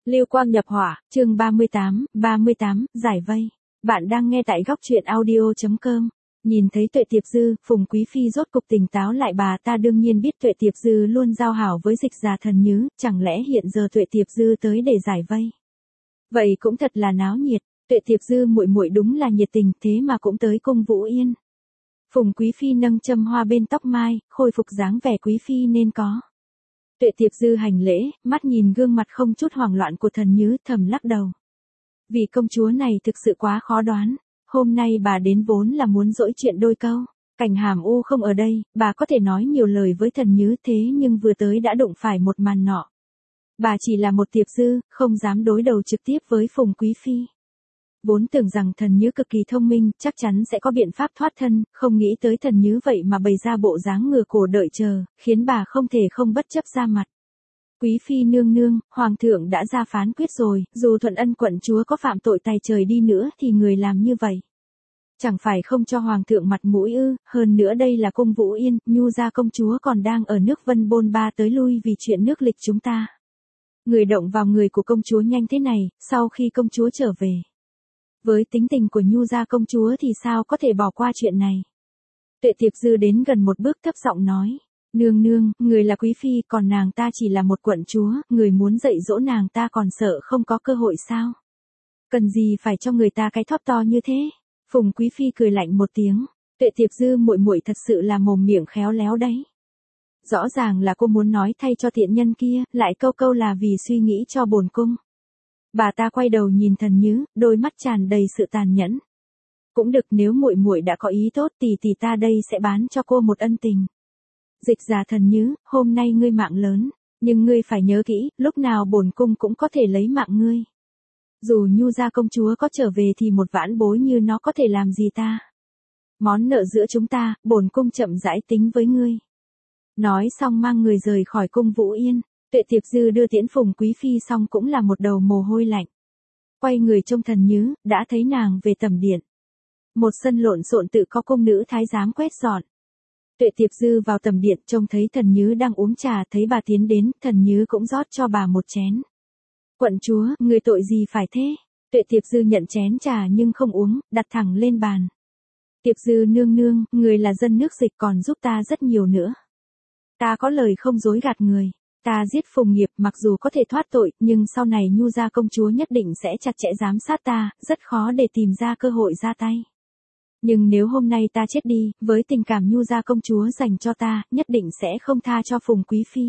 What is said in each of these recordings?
Lưu quang nhập hỏa, chương 38, giải vây. Bạn đang nghe tại góc truyện audio.com. Nhìn thấy Tuệ Tiệp Dư, Phùng Quý Phi rốt cục tỉnh táo lại, bà ta đương nhiên biết Tuệ Tiệp Dư luôn giao hảo với Dịch Già Thần Nhứ, chẳng lẽ hiện giờ Tuệ Tiệp Dư tới để giải vây. Vậy cũng thật là náo nhiệt, Tuệ Tiệp Dư muội muội đúng là nhiệt tình, thế mà cũng tới cung Vũ Yên. Phùng Quý Phi nâng châm hoa bên tóc mai, khôi phục dáng vẻ quý phi nên có. Tuệ Tiệp Dư hành lễ, mắt nhìn gương mặt không chút hoảng loạn của Thần Nhứ, thầm lắc đầu. Vì công chúa này thực sự quá khó đoán, hôm nay bà đến vốn là muốn dỗi chuyện đôi câu. Cảnh Hàm U không ở đây, bà có thể nói nhiều lời với Thần Nhứ, thế nhưng vừa tới đã đụng phải một màn nọ. Bà chỉ là một Tiệp Dư, không dám đối đầu trực tiếp với Phùng Quý Phi. Vốn tưởng rằng Thần Nhứ cực kỳ thông minh, chắc chắn sẽ có biện pháp thoát thân, không nghĩ tới Thần Nhứ vậy mà bày ra bộ dáng ngửa cổ đợi chờ, khiến bà không thể không bất chấp ra mặt. Quý Phi nương nương, Hoàng thượng đã ra phán quyết rồi, dù Thuận Ân quận chúa có phạm tội tày trời đi nữa thì người làm như vậy. Chẳng phải không cho Hoàng thượng mặt mũi ư, hơn nữa đây là cung Vũ Yên, Nhu gia công chúa còn đang ở nước Vân bôn ba tới lui vì chuyện nước lịch chúng ta. Người động vào người của công chúa nhanh thế này, sau khi công chúa trở về. Với tính tình của Nhu gia công chúa thì sao có thể bỏ qua chuyện này. Tuệ Tiệp Dư đến gần một bước thấp giọng nói. Nương nương, người là quý phi, còn nàng ta chỉ là một quận chúa, người muốn dạy dỗ nàng ta còn sợ không có cơ hội sao? Cần gì phải cho người ta cái thóp to như thế? Phùng Quý Phi cười lạnh một tiếng. Tuệ Tiệp Dư muội muội thật sự là mồm miệng khéo léo đấy. Rõ ràng là cô muốn nói thay cho tiện nhân kia, lại câu câu là vì suy nghĩ cho bổn cung. Bà ta quay đầu nhìn Thần Nhứ, đôi mắt tràn đầy sự tàn nhẫn. Cũng được, nếu muội muội đã có ý tốt thì ta đây sẽ bán cho cô một ân tình. Dịch Già Thần Nhứ, hôm nay ngươi mạng lớn, nhưng ngươi phải nhớ kỹ, lúc nào bổn cung cũng có thể lấy mạng ngươi. Dù Nhu gia công chúa có trở về thì một vãn bối như nó có thể làm gì ta? Món nợ giữa chúng ta, bổn cung chậm rãi tính với ngươi. Nói xong mang người rời khỏi cung Vũ Yên. Tuệ Tiệp Dư đưa tiễn Phùng Quý Phi xong cũng là một đầu mồ hôi lạnh. Quay người trông Thần Nhứ, đã thấy nàng về tầm điện. Một sân lộn xộn tự có cung nữ thái giám quét dọn. Tuệ Tiệp Dư vào tầm điện trông thấy Thần Nhứ đang uống trà, thấy bà tiến đến, Thần Nhứ cũng rót cho bà một chén. Quận chúa, người tội gì phải thế? Tuệ Tiệp Dư nhận chén trà nhưng không uống, đặt thẳng lên bàn. Tiệp Dư nương nương, người là dân nước Dịch còn giúp ta rất nhiều nữa. Ta có lời không dối gạt người. Ta giết Phùng Nghiệp mặc dù có thể thoát tội, nhưng sau này Nhu gia công chúa nhất định sẽ chặt chẽ giám sát ta, rất khó để tìm ra cơ hội ra tay. Nhưng nếu hôm nay ta chết đi, với tình cảm Nhu gia công chúa dành cho ta, nhất định sẽ không tha cho Phùng Quý Phi.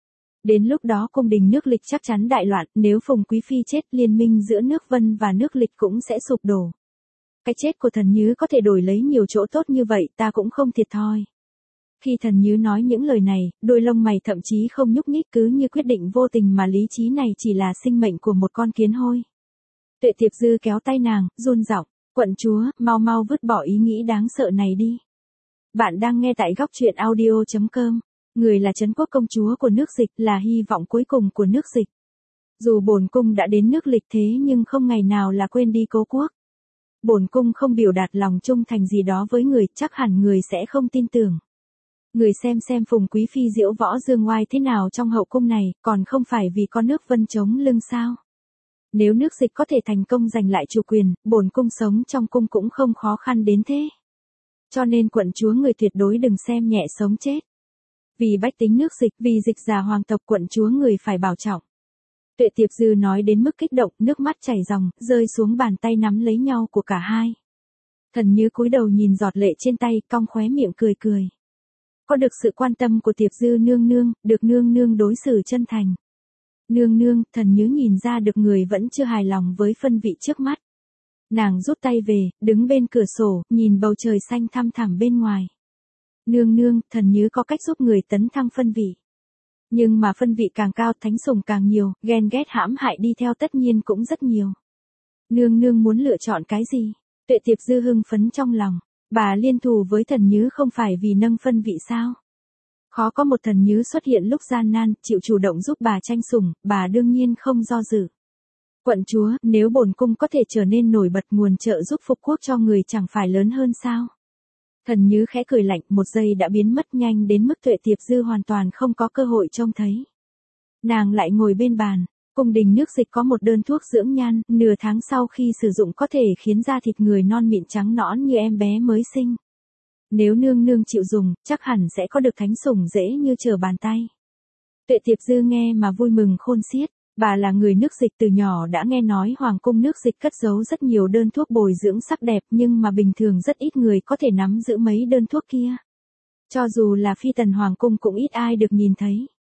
Đến lúc đó cung đình nước Lịch chắc chắn đại loạn, nếu Phùng Quý Phi chết, liên minh giữa nước Vân và nước Lịch cũng sẽ sụp đổ. Cái chết của Thần Nhứ có thể đổi lấy nhiều chỗ tốt như vậy, ta cũng không thiệt thòi. Khi Thần Nhứ nói những lời này, đôi lông mày thậm chí không nhúc nhích, cứ như quyết định vô tình mà lý trí này chỉ là sinh mệnh của một con kiến hôi. Tuệ Tiệp Dư kéo tay nàng, run giọng, quận chúa, mau mau vứt bỏ ý nghĩ đáng sợ này đi. Bạn đang nghe tại góc truyện audio.com. Người là Trấn Quốc công chúa của nước Dịch, là hy vọng cuối cùng của nước Dịch. Dù bổn cung đã đến nước Lịch thế nhưng không ngày nào là quên đi cố quốc. Bổn cung không biểu đạt lòng trung thành gì đó với người, chắc hẳn người sẽ không tin tưởng. Người xem Phùng Quý Phi diễu võ dương oai thế nào trong hậu cung này, còn không phải vì có nước Vân chống lưng sao? Nếu nước Dịch có thể thành công giành lại chủ quyền, bổn cung sống trong cung cũng không khó khăn đến thế. Cho nên quận chúa người tuyệt đối đừng xem nhẹ sống chết. Vì bách tính nước Dịch, vì Dịch già hoàng tộc, quận chúa người phải bảo trọng. Tuệ Tiệp Dư nói đến mức kích động, nước mắt chảy ròng, rơi xuống bàn tay nắm lấy nhau của cả hai. Thần Nhứ cúi đầu nhìn giọt lệ trên tay, cong khóe miệng cười cười. Có được sự quan tâm của Tiệp Dư nương nương, được nương nương đối xử chân thành. Nương nương, Thần Nhứ nhìn ra được người vẫn chưa hài lòng với phân vị trước mắt. Nàng rút tay về, đứng bên cửa sổ, nhìn bầu trời xanh thăm thẳm bên ngoài. Nương nương, Thần Nhứ có cách giúp người tấn thăng phân vị. Nhưng mà phân vị càng cao, thánh sủng càng nhiều, ghen ghét hãm hại đi theo tất nhiên cũng rất nhiều. Nương nương muốn lựa chọn cái gì? Tuệ Tiệp Dư hưng phấn trong lòng. Bà liên thù với Thần Nhứ không phải vì nâng phân vị sao? Khó có một Thần Nhứ xuất hiện lúc gian nan, chịu chủ động giúp bà tranh sủng, bà đương nhiên không do dự. Quận chúa, nếu bổn cung có thể trở nên nổi bật, nguồn trợ giúp phục quốc cho người chẳng phải lớn hơn sao? Thần Nhứ khẽ cười lạnh, một giây đã biến mất nhanh đến mức Tuệ Tiệp Dư hoàn toàn không có cơ hội trông thấy. Nàng lại ngồi bên bàn, Cung đình nước dịch có một đơn thuốc dưỡng nhan, nửa tháng sau khi sử dụng có thể khiến da thịt người non mịn trắng nõn như em bé mới sinh. Nếu nương nương chịu dùng, chắc hẳn sẽ có được thánh sủng dễ như trở bàn tay. Tuệ Tiệp Dư nghe mà vui mừng khôn xiết. Bà là người nước dịch từ nhỏ đã nghe nói hoàng cung nước dịch cất giấu rất nhiều đơn thuốc bồi dưỡng sắc đẹp nhưng mà bình thường rất ít người có thể nắm giữ mấy đơn thuốc kia. Cho dù là phi tần hoàng cung cũng ít ai được nhìn thấy.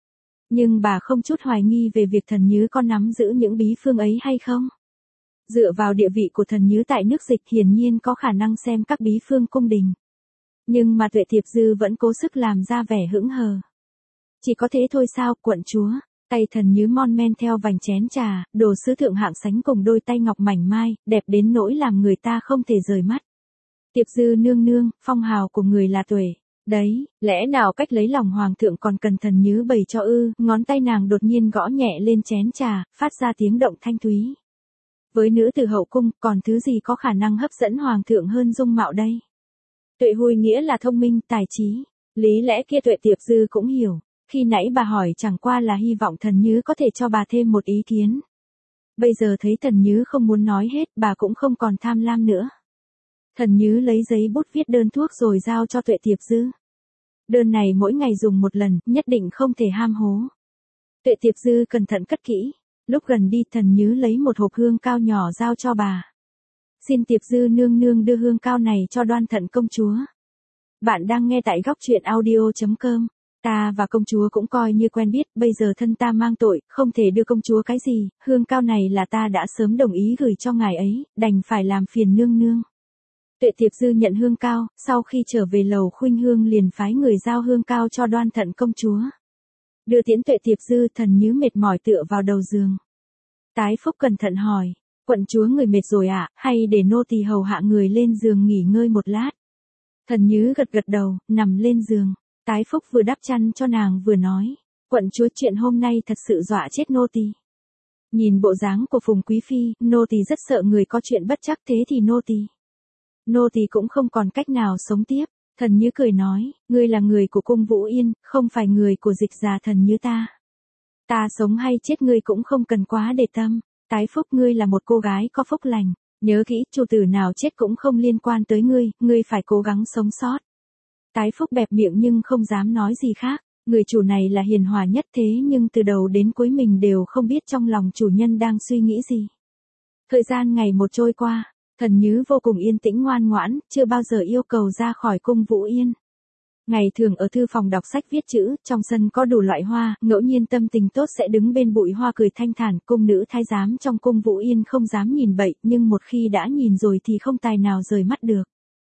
Nhưng bà không chút hoài nghi về việc Thần Nhứ có nắm giữ những bí phương ấy hay không. Dựa vào địa vị của Thần Nhứ tại nước dịch hiển nhiên có khả năng xem các bí phương cung đình. Nhưng mà Tuệ Tiệp Dư vẫn cố sức làm ra vẻ hững hờ. Chỉ có thế thôi sao, quận chúa? Tay Thần Nhứ mon men theo vành chén trà, đồ sứ thượng hạng sánh cùng đôi tay ngọc mảnh mai, đẹp đến nỗi làm người ta không thể rời mắt. Tiệp Dư nương nương, phong hào của người là tuệ. Đấy, lẽ nào cách lấy lòng hoàng thượng còn cần Thần Nhứ bày cho ư? Ngón tay nàng đột nhiên gõ nhẹ lên chén trà, phát ra tiếng động thanh thúy. Với nữ tử hậu cung, còn thứ gì có khả năng hấp dẫn hoàng thượng hơn dung mạo đây? Tuệ Hùi nghĩa là thông minh, tài trí. Lý lẽ kia Tuệ Tiệp Dư cũng hiểu. Khi nãy bà hỏi chẳng qua là hy vọng Thần Nhứ có thể cho bà thêm một ý kiến. Bây giờ thấy Thần Nhứ không muốn nói hết, bà cũng không còn tham lam nữa. Thần Nhứ lấy giấy bút viết đơn thuốc rồi giao cho Tuệ Tiệp Dư. Đơn này mỗi ngày dùng một lần, nhất định không thể ham hố. Tuệ Tiệp Dư cẩn thận cất kỹ. Lúc gần đi Thần Nhứ lấy một hộp hương cao nhỏ giao cho bà. Xin Tiệp Dư nương nương đưa hương cao này cho Đoan Thận công chúa. Bạn đang nghe tại góc truyện audio.com. Ta và công chúa cũng coi như quen biết, bây giờ thân ta mang tội, không thể đưa công chúa cái gì, hương cao này là ta đã sớm đồng ý gửi cho ngài ấy, đành phải làm phiền nương nương. Tuệ Tiệp Dư nhận hương cao, sau khi trở về lầu Khuynh Hương liền phái người giao hương cao cho Đoan Thận công chúa. Đưa tiễn Tuệ Tiệp Dư, Thần Nhứ mệt mỏi tựa vào đầu giường. Tái Phúc cẩn thận hỏi, quận chúa người mệt rồi ạ, hay để nô tỳ hầu hạ người lên giường nghỉ ngơi một lát. Thần Nhứ gật gật đầu, nằm lên giường. Tái Phúc vừa đắp chăn cho nàng vừa nói, quận chúa chuyện hôm nay thật sự dọa chết nô tỳ. Nhìn bộ dáng của Phùng Quý Phi, nô tỳ rất sợ người có chuyện bất trắc thế thì nô tỳ cũng không còn cách nào sống tiếp. Thần Nhứ cười nói, ngươi là người của cung Vũ Yên, không phải người của Dịch già Thần Nhứ ta. Ta sống hay chết ngươi cũng không cần quá để tâm. Tái Phúc ngươi là một cô gái có phúc lành, nhớ kỹ, chủ tử nào chết cũng không liên quan tới ngươi phải cố gắng sống sót. Tái Phúc bẹp miệng nhưng không dám nói gì khác, người chủ này là hiền hòa nhất thế nhưng từ đầu đến cuối mình đều không biết trong lòng chủ nhân đang suy nghĩ gì. Thời gian ngày một trôi qua, Thần Nhứ vô cùng yên tĩnh ngoan ngoãn, chưa bao giờ yêu cầu ra khỏi cung Vũ Yên. Ngày thường ở thư phòng đọc sách viết chữ, trong sân có đủ loại hoa, ngẫu nhiên tâm tình tốt sẽ đứng bên bụi hoa cười thanh thản, cung nữ thái giám trong cung Vũ Yên không dám nhìn bậy, nhưng một khi đã nhìn rồi thì không tài nào rời mắt được.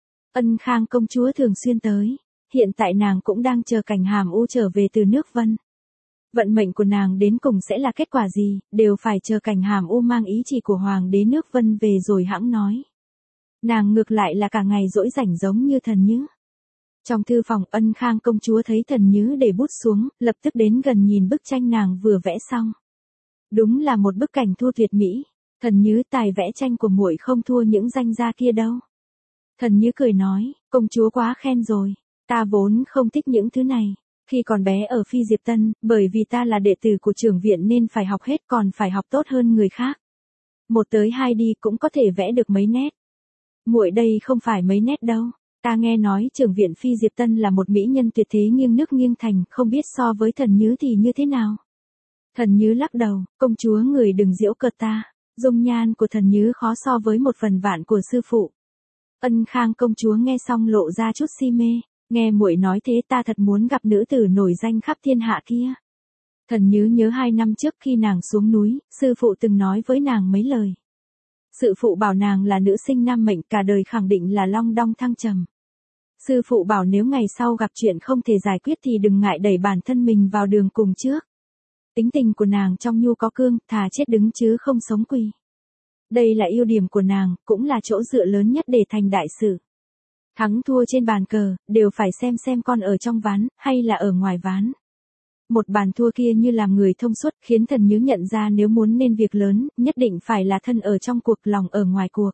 Ân Khang công chúa thường xuyên tới, hiện tại nàng cũng đang chờ Cảnh Hàm U trở về từ nước Vân. Vận mệnh của nàng đến cùng sẽ là kết quả gì, đều phải chờ Cảnh Hàm U mang ý chỉ của Hoàng đế nước Vân về rồi hãng nói. Nàng ngược lại là cả ngày rỗi rảnh giống như Thần Nhứ. Trong thư phòng, Ân Khang công chúa thấy Thần Nhứ để bút xuống, lập tức đến gần nhìn bức tranh nàng vừa vẽ xong. Đúng là một bức cảnh thua tuyệt mỹ. Thần Nhứ, tài vẽ tranh của muội không thua những danh gia kia đâu. Thần Nhứ cười nói, công chúa quá khen rồi, ta vốn không thích những thứ này. Khi còn bé ở Phi Diệp Tân, bởi vì ta là đệ tử của trưởng viện nên phải học hết còn phải học tốt hơn người khác. Một tới hai đi cũng có thể vẽ được mấy nét. Muội đây không phải mấy nét đâu. Ta nghe nói trưởng viện Phi Diệp Tân là một mỹ nhân tuyệt thế nghiêng nước nghiêng thành, không biết so với Thần Nhứ thì như thế nào. Thần Nhứ lắc đầu, công chúa người đừng giễu cợt ta. Dung nhan của Thần Nhứ khó so với 1/1000 của sư phụ. Ân Khang công chúa nghe xong lộ ra chút si mê, nghe muội nói thế ta thật muốn gặp nữ tử nổi danh khắp thiên hạ kia. Thần Nhứ nhớ 2 năm trước khi nàng xuống núi, sư phụ từng nói với nàng mấy lời. Sư phụ bảo nàng là nữ sinh nam mệnh cả đời khẳng định là long đong thăng trầm. Sư phụ bảo nếu ngày sau gặp chuyện không thể giải quyết thì đừng ngại đẩy bản thân mình vào đường cùng trước. Tính tình của nàng trong nhu có cương, thà chết đứng chứ không sống quỳ. Đây là ưu điểm của nàng, cũng là chỗ dựa lớn nhất để thành đại sự. Thắng thua trên bàn cờ, đều phải xem con ở trong ván, hay là ở ngoài ván. Một bàn thua kia như làm người thông suốt, khiến Thần Nhứ nhận ra nếu muốn nên việc lớn, nhất định phải là thân ở trong cuộc, lòng ở ngoài cuộc.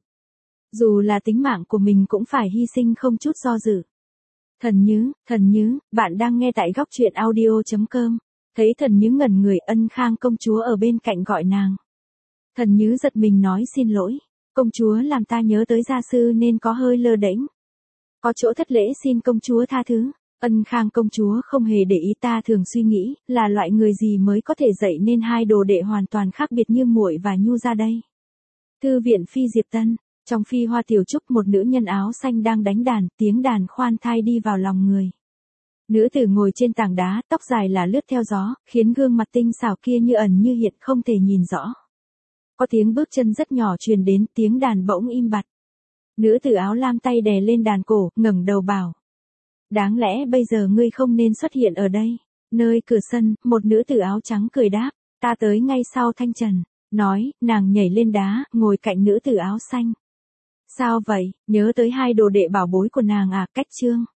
Dù là tính mạng của mình cũng phải hy sinh không chút do dự. Thần Nhứ, bạn đang nghe tại góc truyện audio.com. Thấy Thần Nhứ ngẩn người, Ân Khang công chúa ở bên cạnh gọi nàng. Thần Nhứ giật mình nói xin lỗi, công chúa làm ta nhớ tới gia sư nên có hơi lơ đễnh. Có chỗ thất lễ xin công chúa tha thứ. Ân Khang công chúa không hề để ý, ta thường suy nghĩ, là loại người gì mới có thể dạy nên hai đồ đệ hoàn toàn khác biệt như muội và Nhu ra đây. Thư viện Phi Diệp Tân, trong Phi Hoa Tiểu Trúc một nữ nhân áo xanh đang đánh đàn, tiếng đàn khoan thai đi vào lòng người. Nữ tử ngồi trên tảng đá, tóc dài là lướt theo gió, khiến gương mặt tinh xảo kia như ẩn như hiện không thể nhìn rõ. Có tiếng bước chân rất nhỏ truyền đến, tiếng đàn bỗng im bặt. Nữ tử áo lam tay đè lên đàn cổ, ngẩng đầu bảo. Đáng lẽ bây giờ ngươi không nên xuất hiện ở đây. Nơi cửa sân, một nữ tử áo trắng cười đáp, ta tới ngay sau Thanh Trần. Nói, nàng nhảy lên đá, ngồi cạnh nữ tử áo xanh. Sao vậy, nhớ tới hai đồ đệ bảo bối của nàng à? Cách chương.